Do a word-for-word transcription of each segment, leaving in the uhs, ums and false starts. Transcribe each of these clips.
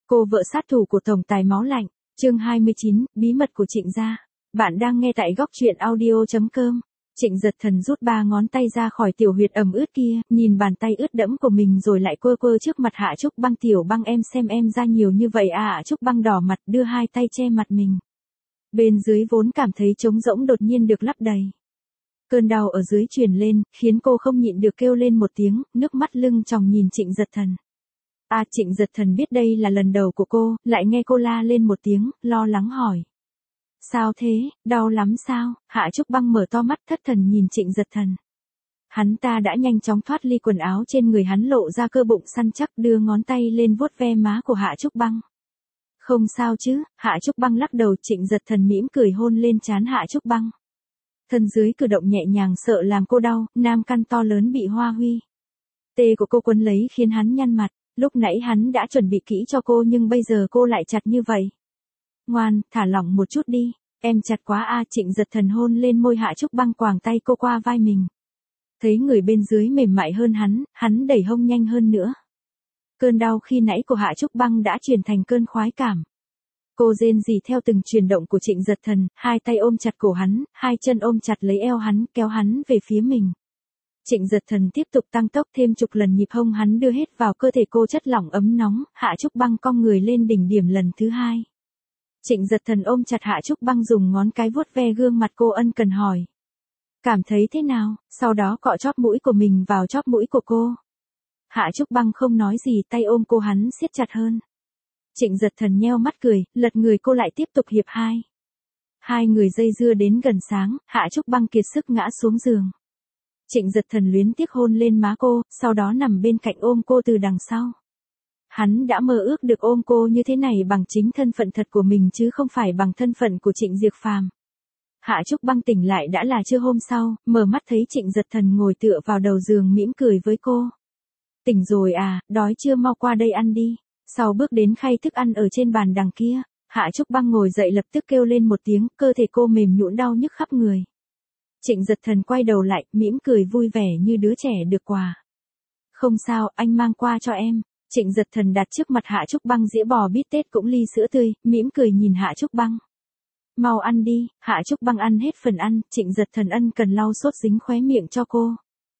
Cô vợ sát thủ của tổng tài máu lạnh, chương hai mươi chín, bí mật của Trịnh gia. Bạn đang nghe tại góc truyện audio chấm com. Trịnh Giật Thần rút ba ngón tay ra khỏi tiểu huyệt ẩm ướt kia, nhìn bàn tay ướt đẫm của mình rồi lại quơ quơ trước mặt Hạ Trúc Băng. Tiểu Băng em xem em ra nhiều như vậy à? Hạ Trúc Băng đỏ mặt đưa hai tay che mặt mình. Bên dưới vốn cảm thấy trống rỗng đột nhiên được lấp đầy. Cơn đau ở dưới truyền lên, khiến cô không nhịn được kêu lên một tiếng, nước mắt lưng tròng nhìn Trịnh Giật Thần. À, Trịnh Giật Thần biết đây là lần đầu của cô, lại nghe cô la lên một tiếng, lo lắng hỏi. Sao thế, đau lắm sao? Hạ Trúc Băng mở to mắt thất thần nhìn Trịnh Giật Thần. Hắn ta đã nhanh chóng thoát ly quần áo trên người hắn, lộ ra cơ bụng săn chắc, đưa ngón tay lên vuốt ve má của Hạ Trúc Băng. Không sao chứ? Hạ Trúc Băng lắc đầu. Trịnh Giật Thần mỉm cười hôn lên trán Hạ Trúc Băng. Thân dưới cử động nhẹ nhàng sợ làm cô đau, nam căn to lớn bị hoa huy. Tê của cô quấn lấy khiến hắn nhăn mặt. Lúc nãy hắn đã chuẩn bị kỹ cho cô nhưng bây giờ cô lại chặt như vậy. Ngoan, thả lỏng một chút đi, em chặt quá a. À, Trịnh Giật Thần hôn lên môi Hạ Trúc Băng, quàng tay cô qua vai mình. Thấy người bên dưới mềm mại hơn hắn, hắn đẩy hông nhanh hơn nữa. Cơn đau khi nãy của Hạ Trúc Băng đã chuyển thành cơn khoái cảm. Cô rên rỉ theo từng chuyển động của Trịnh Giật Thần, hai tay ôm chặt cổ hắn, hai chân ôm chặt lấy eo hắn, kéo hắn về phía mình. Trịnh Giật Thần tiếp tục tăng tốc, thêm chục lần nhịp hông hắn đưa hết vào cơ thể cô, chất lỏng ấm nóng. Hạ Trúc Băng cong người lên đỉnh điểm lần thứ hai. Trịnh Giật Thần ôm chặt Hạ Trúc Băng, dùng ngón cái vuốt ve gương mặt cô, ân cần hỏi. Cảm thấy thế nào? Sau đó cọ chóp mũi của mình vào chóp mũi của cô. Hạ Trúc Băng không nói gì, tay ôm cô hắn siết chặt hơn. Trịnh Giật Thần nheo mắt cười, lật người cô lại tiếp tục hiệp hai. Hai người dây dưa đến gần sáng, Hạ Trúc Băng kiệt sức ngã xuống giường. Trịnh Giật Thần luyến tiếc hôn lên má cô, sau đó nằm bên cạnh ôm cô từ đằng sau. Hắn đã mơ ước được ôm cô như thế này bằng chính thân phận thật của mình chứ không phải bằng thân phận của Trịnh Diệp Phàm. Hạ Trúc Băng tỉnh lại đã là trưa hôm sau, mở mắt thấy Trịnh Giật Thần ngồi tựa vào đầu giường mỉm cười với cô. Tỉnh rồi à, đói chưa, mau qua đây ăn đi. Sau bước đến khay thức ăn ở trên bàn đằng kia, Hạ Trúc Băng ngồi dậy lập tức kêu lên một tiếng, cơ thể cô mềm nhũn đau nhức khắp người. Trịnh Giật Thần quay đầu lại, mỉm cười vui vẻ như đứa trẻ được quà. Không sao, anh mang qua cho em. Trịnh Giật Thần đặt trước mặt Hạ Trúc Băng dĩa bò bít tết cũng ly sữa tươi, mỉm cười nhìn Hạ Trúc Băng. Mau ăn đi. Hạ Trúc Băng ăn hết phần ăn, Trịnh Giật Thần ân cần lau sốt dính khóe miệng cho cô.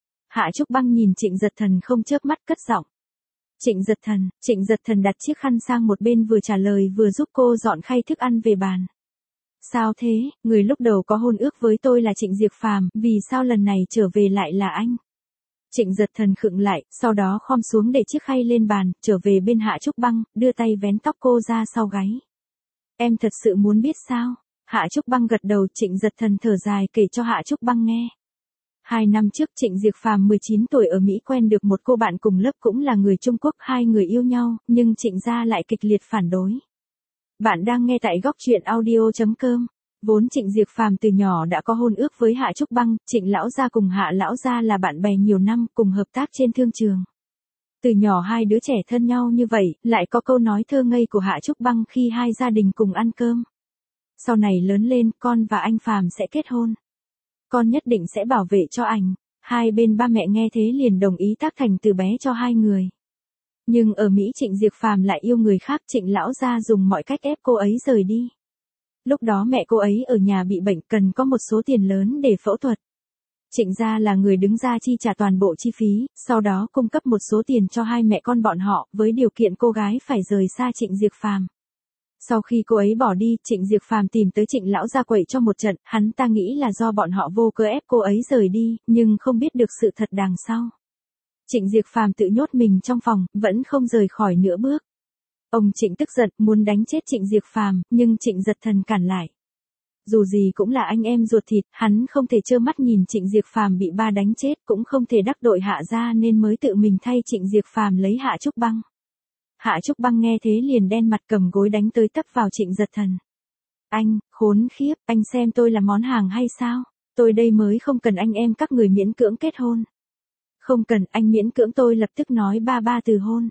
Hạ Trúc Băng nhìn Trịnh Giật Thần không chớp mắt, cất giọng. Trịnh Giật Thần. Trịnh Giật Thần đặt chiếc khăn sang một bên, vừa trả lời vừa giúp cô dọn khay thức ăn về bàn. Sao thế, người lúc đầu có hôn ước với tôi là Trịnh Diệp Phàm, vì sao lần này trở về lại là anh? Trịnh Giật Thần khựng lại, sau đó khom xuống để chiếc khay lên bàn, trở về bên Hạ Trúc Băng, đưa tay vén tóc cô ra sau gáy. Em thật sự muốn biết sao? Hạ Trúc Băng gật đầu. Trịnh Giật Thần thở dài kể cho Hạ Trúc Băng nghe. Hai năm trước Trịnh Diệp Phàm mười chín tuổi ở Mỹ quen được một cô bạn cùng lớp cũng là người Trung Quốc, hai người yêu nhau, nhưng Trịnh gia lại kịch liệt phản đối. Bạn đang nghe tại góc truyện audio chấm com. Vốn Trịnh Diệp Phàm từ nhỏ đã có hôn ước với Hạ Trúc Băng, Trịnh lão gia cùng Hạ lão gia là bạn bè nhiều năm, cùng hợp tác trên thương trường. Từ nhỏ hai đứa trẻ thân nhau như vậy, lại có câu nói thơ ngây của Hạ Trúc Băng khi hai gia đình cùng ăn cơm. Sau này lớn lên, con và anh Phàm sẽ kết hôn. Con nhất định sẽ bảo vệ cho anh. Hai bên ba mẹ nghe thế liền đồng ý tác thành từ bé cho hai người. Nhưng ở Mỹ Trịnh Diệp Phàm lại yêu người khác, Trịnh lão gia dùng mọi cách ép cô ấy rời đi. Lúc đó mẹ cô ấy ở nhà bị bệnh, cần có một số tiền lớn để phẫu thuật. Trịnh gia là người đứng ra chi trả toàn bộ chi phí, sau đó cung cấp một số tiền cho hai mẹ con bọn họ, với điều kiện cô gái phải rời xa Trịnh Diệp Phàm. Sau khi cô ấy bỏ đi, Trịnh Diệp Phàm tìm tới Trịnh lão gia quậy cho một trận, hắn ta nghĩ là do bọn họ vô cớ ép cô ấy rời đi, nhưng không biết được sự thật đằng sau. Trịnh Diệp Phàm tự nhốt mình trong phòng, vẫn không rời khỏi nửa bước. Ông Trịnh tức giận, muốn đánh chết Trịnh Diệp Phàm, nhưng Trịnh Giật Thần cản lại. Dù gì cũng là anh em ruột thịt, hắn không thể trơ mắt nhìn Trịnh Diệp Phàm bị ba đánh chết, cũng không thể đắc tội Hạ gia, nên mới tự mình thay Trịnh Diệp Phàm lấy Hạ Trúc Băng. Hạ Trúc Băng nghe thế liền đen mặt, cầm gối đánh tới tấp vào Trịnh Giật Thần. Anh, khốn khiếp, anh xem tôi là món hàng hay sao? Tôi đây mới không cần anh em các người miễn cưỡng kết hôn. Không cần, anh miễn cưỡng tôi lập tức nói ba ba từ hôn.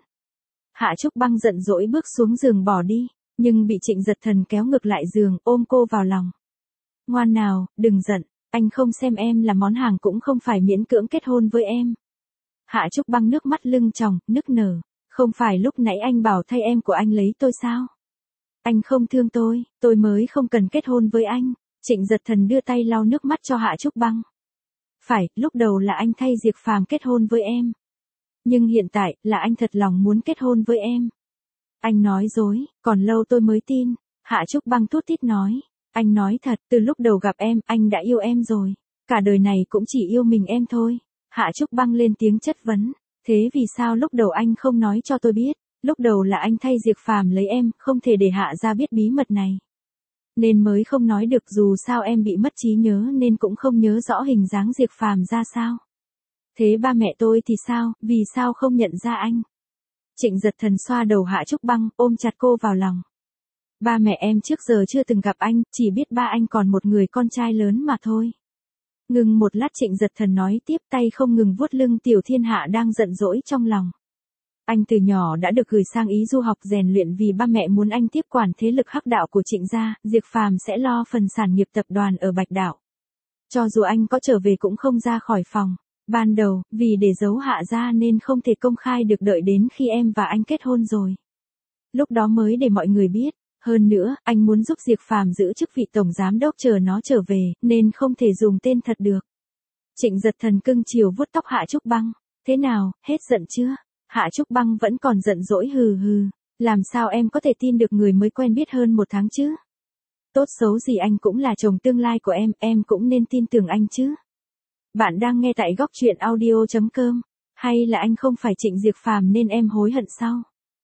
Hạ Trúc Băng giận dỗi bước xuống giường bỏ đi, nhưng bị Trịnh Giật Thần kéo ngược lại giường, ôm cô vào lòng. Ngoan nào, đừng giận, anh không xem em là món hàng cũng không phải miễn cưỡng kết hôn với em. Hạ Trúc Băng nước mắt lưng tròng, nức nở. Không phải lúc nãy anh bảo thay em của anh lấy tôi sao? Anh không thương tôi, tôi mới không cần kết hôn với anh. Trịnh Giật Thần đưa tay lau nước mắt cho Hạ Trúc Băng. Phải, lúc đầu là anh thay Diệp Phàm kết hôn với em. Nhưng hiện tại, là anh thật lòng muốn kết hôn với em. Anh nói dối, còn lâu tôi mới tin. Hạ Trúc Băng thút thít nói. Anh nói thật, từ lúc đầu gặp em, anh đã yêu em rồi. Cả đời này cũng chỉ yêu mình em thôi. Hạ Trúc Băng lên tiếng chất vấn. Thế vì sao lúc đầu anh không nói cho tôi biết? Lúc đầu là anh thay Diệp Phàm lấy em, không thể để Hạ ra biết bí mật này. Nên mới không nói được, dù sao em bị mất trí nhớ nên cũng không nhớ rõ hình dáng Diệp Phàm ra sao. Thế ba mẹ tôi thì sao, vì sao không nhận ra anh? Trịnh Giật Thần xoa đầu Hạ Trúc Băng, ôm chặt cô vào lòng. Ba mẹ em trước giờ chưa từng gặp anh, chỉ biết ba anh còn một người con trai lớn mà thôi. Ngừng một lát Trịnh Giật Thần nói tiếp, tay không ngừng vuốt lưng Tiểu Thiên Hạ đang giận dỗi trong lòng. Anh từ nhỏ đã được gửi sang Ý du học rèn luyện vì ba mẹ muốn anh tiếp quản thế lực hắc đạo của Trịnh gia, Diệp Phàm sẽ lo phần sản nghiệp tập đoàn ở Bạch Đạo. Cho dù anh có trở về cũng không ra khỏi phòng. Ban đầu, vì để giấu Hạ gia nên không thể công khai được, đợi đến khi em và anh kết hôn rồi. Lúc đó mới để mọi người biết. Hơn nữa, anh muốn giúp Diệp Phàm giữ chức vị tổng giám đốc chờ nó trở về, nên không thể dùng tên thật được. Trịnh Giật Thần cưng chiều vuốt tóc Hạ Trúc Băng. Thế nào, hết giận chưa? Hạ Trúc Băng vẫn còn giận dỗi hừ hừ. Làm sao em có thể tin được người mới quen biết hơn một tháng chứ? Tốt xấu gì anh cũng là chồng tương lai của em, em cũng nên tin tưởng anh chứ. Bạn đang nghe tại góc truyện audio chấm com. Hay là anh không phải Trịnh Diệp Phàm nên em hối hận sao?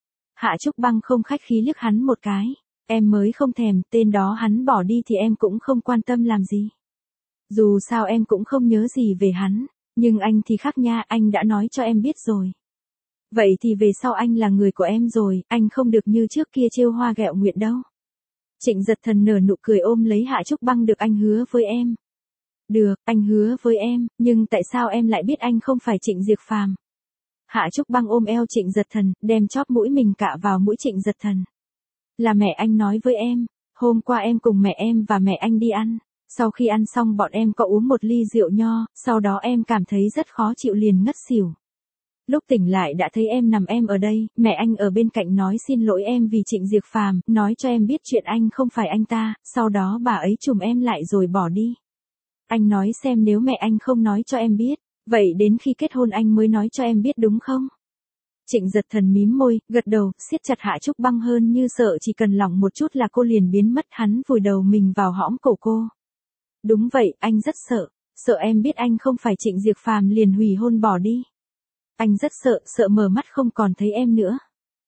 Hạ Trúc Băng không khách khí liếc hắn một cái. Em mới không thèm, tên đó hắn bỏ đi thì em cũng không quan tâm làm gì. Dù sao em cũng không nhớ gì về hắn. Nhưng anh thì khác nha, anh đã nói cho em biết rồi. Vậy thì về sau anh là người của em rồi, anh không được như trước kia trêu hoa ghẹo nguyện đâu. Trịnh Giật Thần nở nụ cười ôm lấy Hạ Trúc Băng, được anh hứa với em. Được, anh hứa với em, nhưng tại sao em lại biết anh không phải Trịnh Diệp Phàm? Hạ Trúc Băng ôm eo Trịnh Giật Thần, đem chóp mũi mình cạ vào mũi Trịnh Giật Thần. Là mẹ anh nói với em, hôm qua em cùng mẹ em và mẹ anh đi ăn. Sau khi ăn xong bọn em có uống một ly rượu nho, sau đó em cảm thấy rất khó chịu liền ngất xỉu. Lúc tỉnh lại đã thấy em nằm em ở đây, mẹ anh ở bên cạnh nói xin lỗi em vì Trịnh Diệp Phàm, nói cho em biết chuyện anh không phải anh ta, sau đó bà ấy trùm em lại rồi bỏ đi. Anh nói xem nếu mẹ anh không nói cho em biết, vậy đến khi kết hôn anh mới nói cho em biết đúng không? Trịnh Giật Thần mím môi, gật đầu, siết chặt Hạ Trúc Băng hơn như sợ chỉ cần lỏng một chút là cô liền biến mất, hắn vùi đầu mình vào hõm cổ cô. Đúng vậy, anh rất sợ, sợ em biết anh không phải Trịnh Diệp Phàm liền hủy hôn bỏ đi. Anh rất sợ, sợ mở mắt không còn thấy em nữa.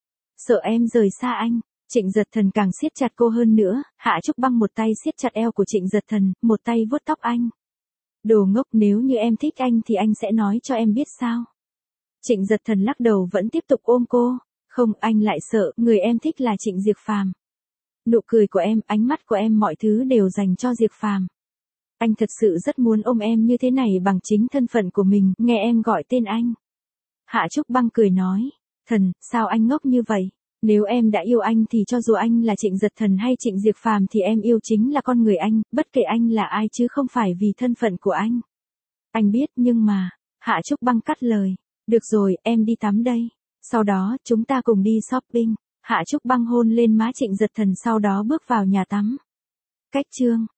Sợ em rời xa anh. Trịnh Giật Thần càng siết chặt cô hơn nữa, Hạ Trúc Băng một tay siết chặt eo của Trịnh Giật Thần, một tay vuốt tóc anh. Đồ ngốc, nếu như em thích anh thì anh sẽ nói cho em biết sao? Trịnh Giật Thần lắc đầu vẫn tiếp tục ôm cô. Không, anh lại sợ, người em thích là Trịnh Diệp Phàm. Nụ cười của em, ánh mắt của em, mọi thứ đều dành cho Diệp Phàm. Anh thật sự rất muốn ôm em như thế này bằng chính thân phận của mình, nghe em gọi tên anh. Hạ Trúc Băng cười nói, Thần, sao anh ngốc như vậy? Nếu em đã yêu anh thì cho dù anh là Trịnh Giật Thần hay Trịnh Diệp Phàm thì em yêu chính là con người anh, bất kể anh là ai chứ không phải vì thân phận của anh. Anh biết, nhưng mà, Hạ Trúc Băng cắt lời, được rồi, em đi tắm đây. Sau đó, chúng ta cùng đi shopping. Hạ Trúc Băng hôn lên má Trịnh Giật Thần sau đó bước vào nhà tắm. Cách chương